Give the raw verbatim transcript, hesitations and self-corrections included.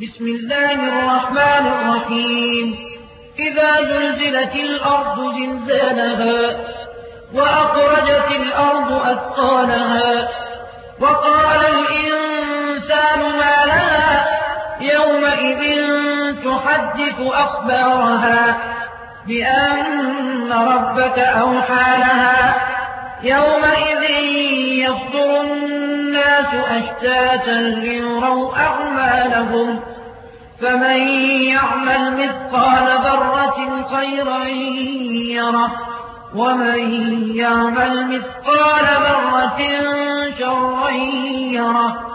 بسم الله الرحمن الرحيم إذا زلزلت الأرض زلزالها وأخرجت الأرض أثقالها وقال الإنسان ما لها يومئذ تحدث أخبارها بأن ربك أوحى لها يومئذ يصدر الناس أشتاتا ليروا أعمالهم فمن يعمل مثقال ذرة خيرا يره ومن يعمل مثقال ذرة شرا يره